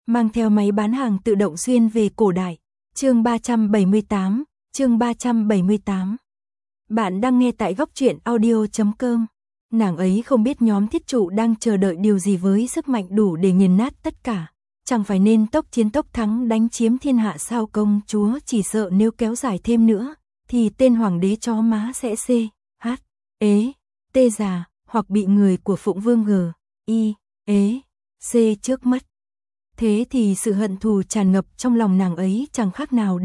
mang theo máy bán hàng tự động xuyên về cổ đại. Chương 378, chương 378. Bạn đang nghe tại góc truyện audio.com. Nàng ấy không biết nhóm thiết trụ đang chờ đợi điều gì với sức mạnh đủ để nghiền nát tất cả. Chẳng phải nên tốc chiến tốc thắng đánh chiếm thiên hạ sao? Công chúa chỉ sợ nếu kéo dài thêm nữa, thì tên hoàng đế chó má sẽ tê già, hoặc bị người của Phụng Vương trước mất. Thế thì sự hận thù tràn ngập trong lòng nàng ấy chẳng khác nào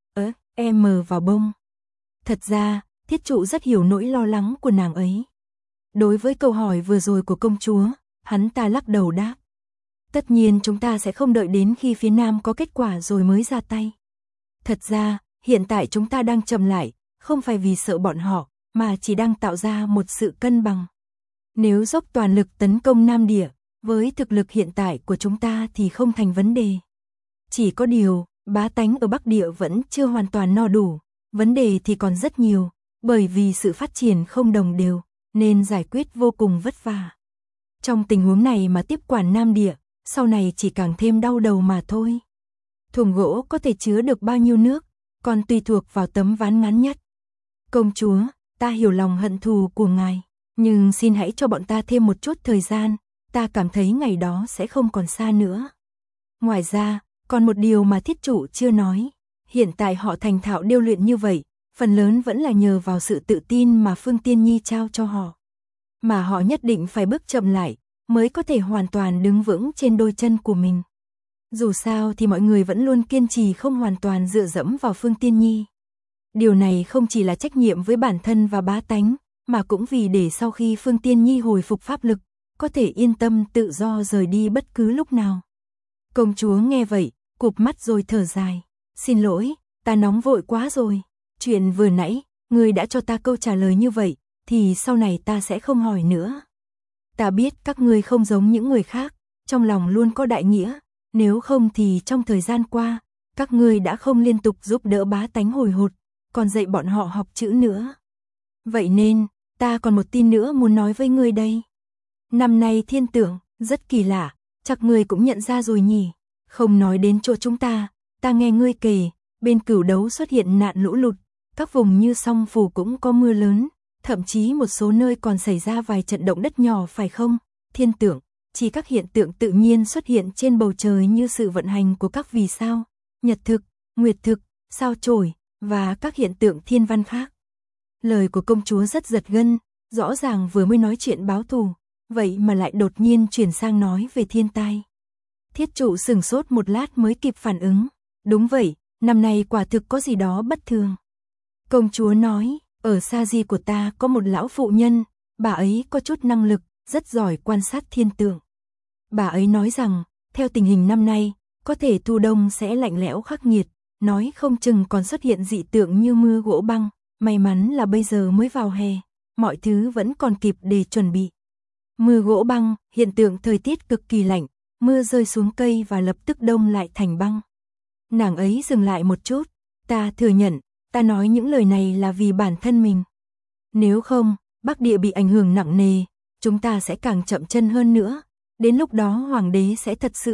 vào bông. Thật ra, thiết trụ rất hiểu nỗi lo lắng của nàng ấy. Đối với câu hỏi vừa rồi của công chúa, hắn ta lắc đầu đáp. Tất nhiên chúng ta sẽ không đợi đến khi phía Nam có kết quả rồi mới ra tay. Thật ra, hiện tại chúng ta đang chậm lại, không phải vì sợ bọn họ, mà chỉ đang tạo ra một sự cân bằng. Nếu dốc toàn lực tấn công Nam Địa, với thực lực hiện tại của chúng ta thì không thành vấn đề. Chỉ có điều, bá tánh ở Bắc Địa vẫn chưa hoàn toàn no đủ, vấn đề thì còn rất nhiều, bởi vì sự phát triển không đồng đều, nên giải quyết vô cùng vất vả. Trong tình huống này mà tiếp quản Nam Địa, sau này chỉ càng thêm đau đầu mà thôi. Thùng gỗ có thể chứa được bao nhiêu nước, còn tùy thuộc vào tấm ván ngắn nhất. Công chúa, ta hiểu lòng hận thù của ngài, nhưng xin hãy cho bọn ta thêm một chút thời gian, ta cảm thấy ngày đó sẽ không còn xa nữa. Ngoài ra, còn một điều mà thiết trụ chưa nói, hiện tại họ thành thạo điêu luyện như vậy, phần lớn vẫn là nhờ vào sự tự tin mà Phương Tiên Nhi trao cho họ. Mà họ nhất định phải bước chậm lại, mới có thể hoàn toàn đứng vững trên đôi chân của mình. Dù sao thì mọi người vẫn luôn kiên trì không hoàn toàn dựa dẫm vào Phương Tiên Nhi. Điều này không chỉ là trách nhiệm với bản thân và bá tánh, mà cũng vì để sau khi Phương Tiên Nhi hồi phục pháp lực, có thể yên tâm tự do rời đi bất cứ lúc nào. Công chúa nghe vậy, cụp mắt rồi thở dài. Xin lỗi, ta nóng vội quá rồi. Chuyện vừa nãy, ngươi đã cho ta câu trả lời như vậy, thì sau này ta sẽ không hỏi nữa. Ta biết các ngươi không giống những người khác, trong lòng luôn có đại nghĩa, nếu không thì trong thời gian qua, các ngươi đã không liên tục giúp đỡ bá tánh hồi hột, còn dạy bọn họ học chữ nữa. Vậy nên, ta còn một tin nữa muốn nói với ngươi đây. Năm nay thiên tượng, rất kỳ lạ, chắc ngươi cũng nhận ra rồi nhỉ. Không nói đến chỗ chúng ta nghe ngươi kể, bên Cửu Đấu xuất hiện nạn lũ lụt, các vùng như Song Phủ cũng có mưa lớn, thậm chí một số nơi còn xảy ra vài trận động đất nhỏ phải không? Thiên tượng, chỉ các hiện tượng tự nhiên xuất hiện trên bầu trời như sự vận hành của các vì sao, nhật thực, nguyệt thực, sao chổi, và các hiện tượng thiên văn khác. Lời của công chúa rất giật gân, rõ ràng vừa mới nói chuyện báo thù, vậy mà lại đột nhiên chuyển sang nói về thiên tai. Thiết trụ sửng sốt một lát mới kịp phản ứng. Đúng vậy, năm nay quả thực có gì đó bất thường. Công chúa nói, ở Sa Di của ta có một lão phụ nhân, bà ấy có chút năng lực, rất giỏi quan sát thiên tượng. Bà ấy nói rằng, theo tình hình năm nay, có thể thu đông sẽ lạnh lẽo khắc nghiệt, nói không chừng còn xuất hiện dị tượng như mưa gỗ băng, may mắn là bây giờ mới vào hè, mọi thứ vẫn còn kịp để chuẩn bị. Mưa gỗ băng, hiện tượng thời tiết cực kỳ lạnh, mưa rơi xuống cây và lập tức đông lại thành băng. Nàng ấy dừng lại một chút, ta thừa nhận, ta nói những lời này là vì bản thân mình. Nếu không, Bắc Địa bị ảnh hưởng nặng nề, chúng ta sẽ càng chậm chân hơn nữa, đến lúc đó hoàng đế sẽ thật sự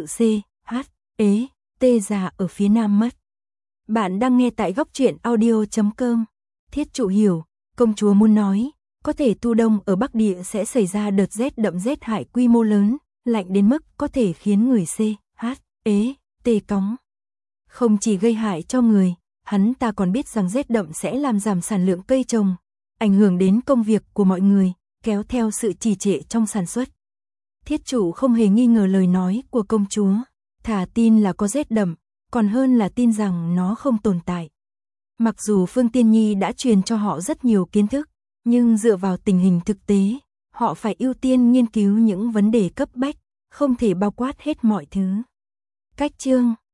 tê già ở phía Nam mất. Bạn đang nghe tại góc truyện audio.com. Thiết trụ hiểu, công chúa muốn nói, có thể thu đông ở Bắc Địa sẽ xảy ra đợt rét đậm rét hại quy mô lớn, lạnh đến mức có thể khiến người tê cóng. Không chỉ gây hại cho người, hắn ta còn biết rằng rét đậm sẽ làm giảm sản lượng cây trồng, ảnh hưởng đến công việc của mọi người, kéo theo sự trì trệ trong sản xuất. Thiết trụ không hề nghi ngờ lời nói của công chúa, thà tin là có rét đậm, còn hơn là tin rằng nó không tồn tại. Mặc dù Phương Tiên Nhi đã truyền cho họ rất nhiều kiến thức, nhưng dựa vào tình hình thực tế, họ phải ưu tiên nghiên cứu những vấn đề cấp bách, không thể bao quát hết mọi thứ. Cách chương